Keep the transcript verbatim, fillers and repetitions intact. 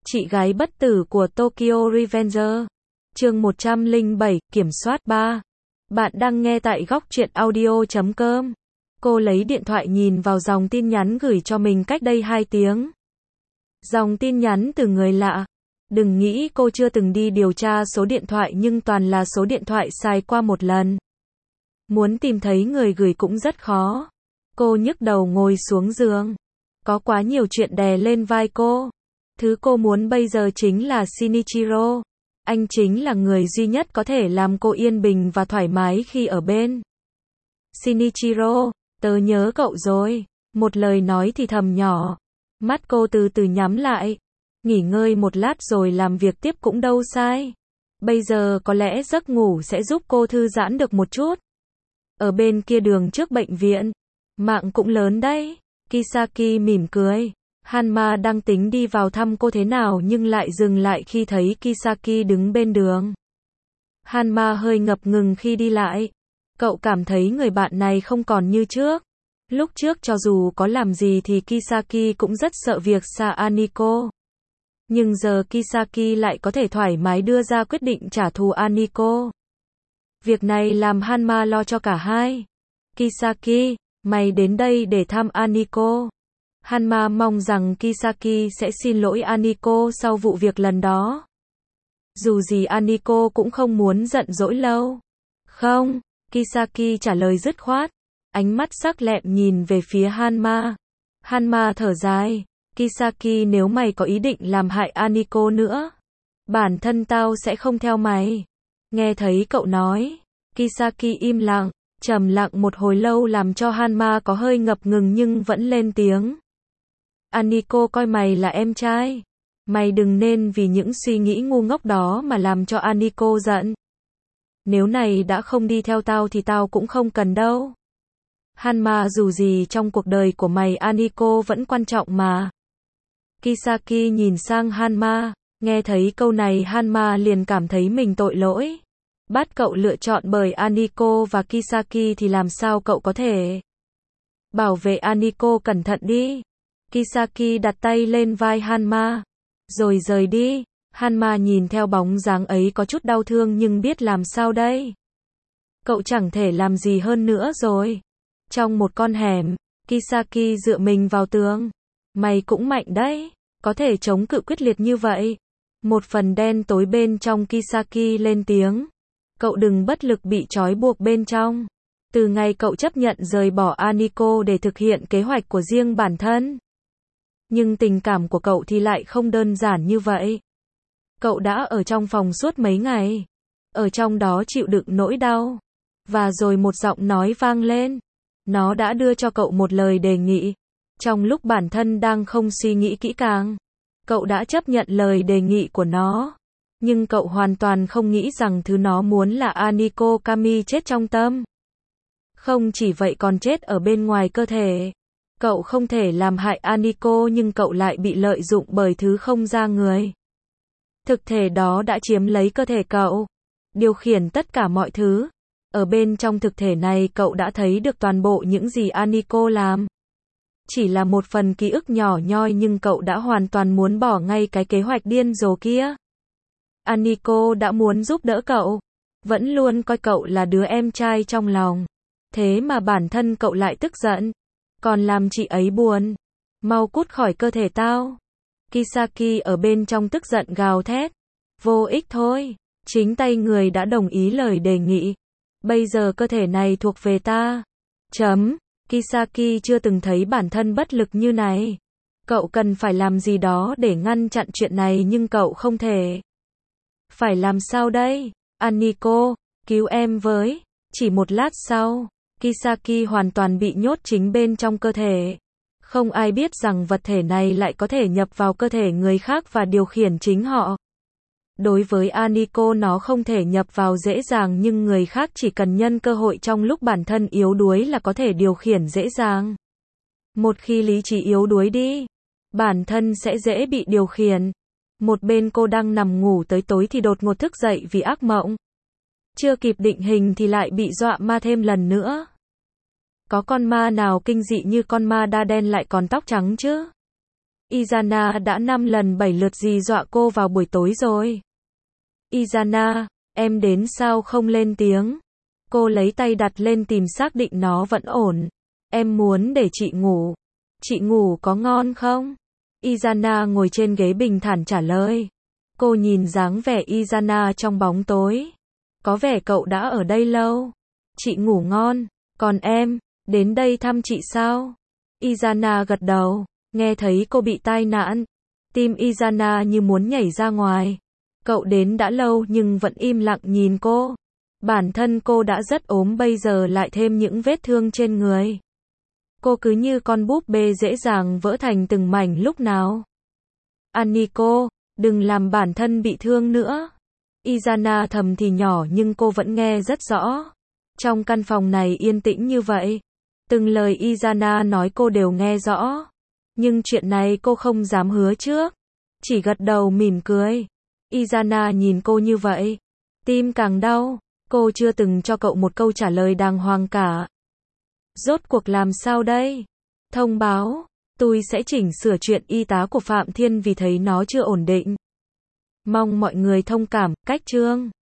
Chị gái bất tử của Tokyo Revenger. Chương một trăm lẻ bảy, kiểm soát ba. Bạn đang nghe tại góc truyện audio chấm com. Cô lấy điện thoại nhìn vào dòng tin nhắn gửi cho mình cách đây hai tiếng. Dòng tin nhắn từ người lạ. Đừng nghĩ cô chưa từng đi điều tra số điện thoại nhưng toàn là số điện thoại xài qua một lần. Muốn tìm thấy người gửi cũng rất khó. Cô nhức đầu ngồi xuống giường. Có quá nhiều chuyện đè lên vai cô. Thứ cô muốn bây giờ chính là Shinichiro. Anh chính là người duy nhất có thể làm cô yên bình và thoải mái khi ở bên. Shinichiro, tớ nhớ cậu rồi. Một lời nói thì thầm nhỏ. Mắt cô từ từ nhắm lại. Nghỉ ngơi một lát rồi làm việc tiếp cũng đâu sai. Bây giờ có lẽ giấc ngủ sẽ giúp cô thư giãn được một chút. Ở bên kia đường trước bệnh viện. Mạng cũng lớn đấy. Kisaki mỉm cười. Hanma đang tính đi vào thăm cô thế nào nhưng lại dừng lại khi thấy Kisaki đứng bên đường. Hanma hơi ngập ngừng khi đi lại. Cậu cảm thấy người bạn này không còn như trước. Lúc trước cho dù có làm gì thì Kisaki cũng rất sợ việc xa Aniko. Nhưng giờ Kisaki lại có thể thoải mái đưa ra quyết định trả thù Aniko. Việc này làm Hanma lo cho cả hai. Kisaki, mày đến đây để thăm Aniko. Hanma mong rằng Kisaki sẽ xin lỗi Aniko sau vụ việc lần đó. Dù gì Aniko cũng không muốn giận dỗi lâu. Không, Kisaki trả lời dứt khoát. Ánh mắt sắc lẹm nhìn về phía Hanma. Hanma thở dài. Kisaki, nếu mày có ý định làm hại Aniko nữa, bản thân tao sẽ không theo mày. Nghe thấy cậu nói, Kisaki im lặng, trầm lặng một hồi lâu làm cho Hanma có hơi ngập ngừng nhưng vẫn lên tiếng. Aniko coi mày là em trai. Mày đừng nên vì những suy nghĩ ngu ngốc đó mà làm cho Aniko giận. Nếu này đã không đi theo tao thì tao cũng không cần đâu. Hanma, dù gì trong cuộc đời của mày Aniko vẫn quan trọng mà. Kisaki nhìn sang Hanma, nghe thấy câu này Hanma liền cảm thấy mình tội lỗi. Bắt cậu lựa chọn bởi Aniko và Kisaki thì làm sao cậu có thể bảo vệ Aniko, cẩn thận đi. Kisaki đặt tay lên vai Hanma, rồi rời đi. Hanma nhìn theo bóng dáng ấy có chút đau thương nhưng biết làm sao đây. Cậu chẳng thể làm gì hơn nữa rồi. Trong một con hẻm, Kisaki dựa mình vào tường. Mày cũng mạnh đấy, có thể chống cự quyết liệt như vậy. Một phần đen tối bên trong Kisaki lên tiếng. Cậu đừng bất lực bị trói buộc bên trong. Từ ngày cậu chấp nhận rời bỏ Aniko để thực hiện kế hoạch của riêng bản thân. Nhưng tình cảm của cậu thì lại không đơn giản như vậy. Cậu đã ở trong phòng suốt mấy ngày. Ở trong đó chịu đựng nỗi đau. Và rồi một giọng nói vang lên. Nó đã đưa cho cậu một lời đề nghị. Trong lúc bản thân đang không suy nghĩ kỹ càng, cậu đã chấp nhận lời đề nghị của nó. Nhưng cậu hoàn toàn không nghĩ rằng thứ nó muốn là Aniko Kami chết trong tâm. Không chỉ vậy còn chết ở bên ngoài cơ thể. Cậu không thể làm hại Aniko nhưng cậu lại bị lợi dụng bởi thứ không ra người. Thực thể đó đã chiếm lấy cơ thể cậu, điều khiển tất cả mọi thứ. Ở bên trong thực thể này cậu đã thấy được toàn bộ những gì Aniko làm. Chỉ là một phần ký ức nhỏ nhoi nhưng cậu đã hoàn toàn muốn bỏ ngay cái kế hoạch điên rồ kia. Aniko đã muốn giúp đỡ cậu, vẫn luôn coi cậu là đứa em trai trong lòng. Thế mà bản thân cậu lại tức giận, còn làm chị ấy buồn. Mau cút khỏi cơ thể tao. Kisaki ở bên trong tức giận gào thét. Vô ích thôi, chính tay người đã đồng ý lời đề nghị. Bây giờ cơ thể này thuộc về ta. Chấm. Kisaki chưa từng thấy bản thân bất lực như này. Cậu cần phải làm gì đó để ngăn chặn chuyện này nhưng cậu không thể. Phải làm sao đây? Aniko, cứu em với. Chỉ một lát sau, Kisaki hoàn toàn bị nhốt chính bên trong cơ thể. Không ai biết rằng vật thể này lại có thể nhập vào cơ thể người khác và điều khiển chính họ. Đối với Aniko nó không thể nhập vào dễ dàng nhưng người khác chỉ cần nhân cơ hội trong lúc bản thân yếu đuối là có thể điều khiển dễ dàng. Một khi lý trí yếu đuối đi, bản thân sẽ dễ bị điều khiển. Một bên cô đang nằm ngủ tới tối thì đột ngột thức dậy vì ác mộng. Chưa kịp định hình thì lại bị dọa ma thêm lần nữa. Có con ma nào kinh dị như con ma da đen lại còn tóc trắng chứ? Izana đã năm lần bảy lượt dì dọa cô vào buổi tối rồi. Izana, em đến sao không lên tiếng? Cô lấy tay đặt lên tìm xác định nó vẫn ổn. Em muốn để chị ngủ. Chị ngủ có ngon không? Izana ngồi trên ghế bình thản trả lời. Cô nhìn dáng vẻ Izana trong bóng tối. Có vẻ cậu đã ở đây lâu. Chị ngủ ngon. Còn em, đến đây thăm chị sao? Izana gật đầu. Nghe thấy cô bị tai nạn. Tim Izana như muốn nhảy ra ngoài. Cậu đến đã lâu nhưng vẫn im lặng nhìn cô. Bản thân cô đã rất ốm bây giờ lại thêm những vết thương trên người. Cô cứ như con búp bê dễ dàng vỡ thành từng mảnh lúc nào. Aniko, đừng làm bản thân bị thương nữa. Izana thầm thì nhỏ nhưng cô vẫn nghe rất rõ. Trong căn phòng này yên tĩnh như vậy. Từng lời Izana nói cô đều nghe rõ. Nhưng chuyện này cô không dám hứa trước. Chỉ gật đầu mỉm cười. Izana nhìn cô như vậy. Tim càng đau. Cô chưa từng cho cậu một câu trả lời đàng hoàng cả. Rốt cuộc làm sao đây? Thông báo. Tôi sẽ chỉnh sửa chuyện y tá của Phạm Thiên vì thấy nó chưa ổn định. Mong mọi người thông cảm. Cách chương